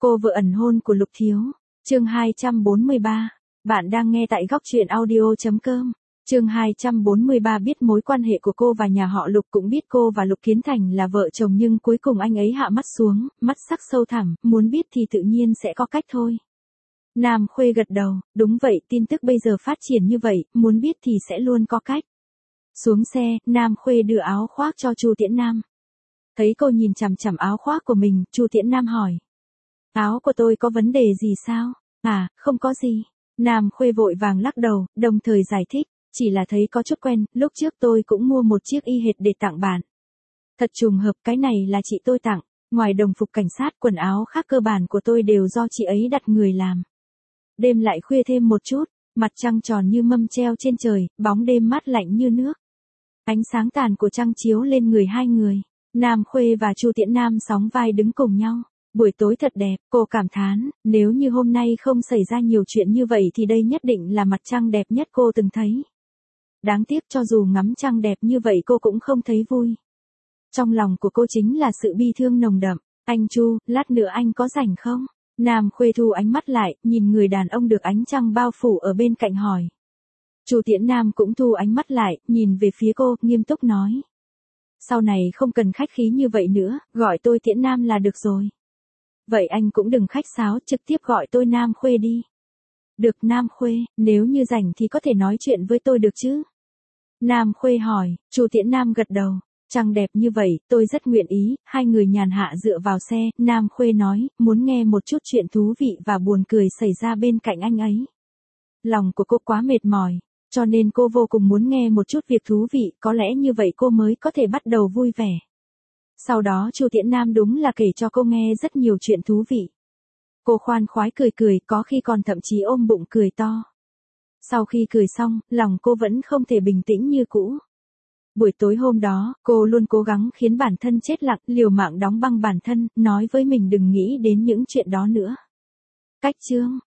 Cô vợ ẩn hôn của Lục Thiếu. Chương 243. Bạn đang nghe tại góc truyện audio.com. Chương 243. Biết mối quan hệ của cô và nhà họ Lục, cũng biết cô và Lục Kiến Thành là vợ chồng, nhưng cuối cùng anh ấy hạ mắt xuống, mắt sắc sâu thẳm, muốn biết thì tự nhiên sẽ có cách thôi. Nam Khuê gật đầu, đúng vậy, tin tức bây giờ phát triển như vậy, muốn biết thì sẽ luôn có cách. Xuống xe, Nam Khuê đưa áo khoác cho Chu Tiễn Nam. Thấy cô nhìn chằm chằm áo khoác của mình, Chu Tiễn Nam hỏi. Áo của tôi có vấn đề gì sao? À, không có gì. Nam Khuê vội vàng lắc đầu, đồng thời giải thích, chỉ là thấy có chút quen, lúc trước tôi cũng mua một chiếc y hệt để tặng bạn. Thật trùng hợp, cái này là chị tôi tặng, ngoài đồng phục cảnh sát, quần áo khác cơ bản của tôi đều do chị ấy đặt người làm. Đêm lại khuya thêm một chút, mặt trăng tròn như mâm treo trên trời, bóng đêm mát lạnh như nước. Ánh sáng tàn của trăng chiếu lên người hai người. Nam Khuê và Chu Tiễn Nam sóng vai đứng cùng nhau. Buổi tối thật đẹp, cô cảm thán, nếu như hôm nay không xảy ra nhiều chuyện như vậy thì đây nhất định là mặt trăng đẹp nhất cô từng thấy. Đáng tiếc, cho dù ngắm trăng đẹp như vậy cô cũng không thấy vui. Trong lòng của cô chính là sự bi thương nồng đậm. Anh Chu, lát nữa anh có rảnh không? Nam Khuê thu ánh mắt lại, nhìn người đàn ông được ánh trăng bao phủ ở bên cạnh hỏi. Chu Tiễn Nam cũng thu ánh mắt lại, nhìn về phía cô, nghiêm túc nói. Sau này không cần khách khí như vậy nữa, gọi tôi Tiễn Nam là được rồi. Vậy anh cũng đừng khách sáo, trực tiếp gọi tôi Nam Khuê đi. Được Nam Khuê, nếu như rảnh thì có thể nói chuyện với tôi được chứ? Nam Khuê hỏi, Chu Tiễn Nam gật đầu. Trăng đẹp như vậy, tôi rất nguyện ý. Hai người nhàn hạ dựa vào xe, Nam Khuê nói, muốn nghe một chút chuyện thú vị và buồn cười xảy ra bên cạnh anh ấy. Lòng của cô quá mệt mỏi, cho nên cô vô cùng muốn nghe một chút việc thú vị, có lẽ như vậy cô mới có thể bắt đầu vui vẻ. Sau đó Chu Tiễn Nam đúng là kể cho cô nghe rất nhiều chuyện thú vị. Cô khoan khoái cười cười, có khi còn thậm chí ôm bụng cười to. Sau khi cười xong, lòng cô vẫn không thể bình tĩnh như cũ. Buổi tối hôm đó, cô luôn cố gắng khiến bản thân chết lặng, liều mạng đóng băng bản thân, nói với mình đừng nghĩ đến những chuyện đó nữa. Cách chương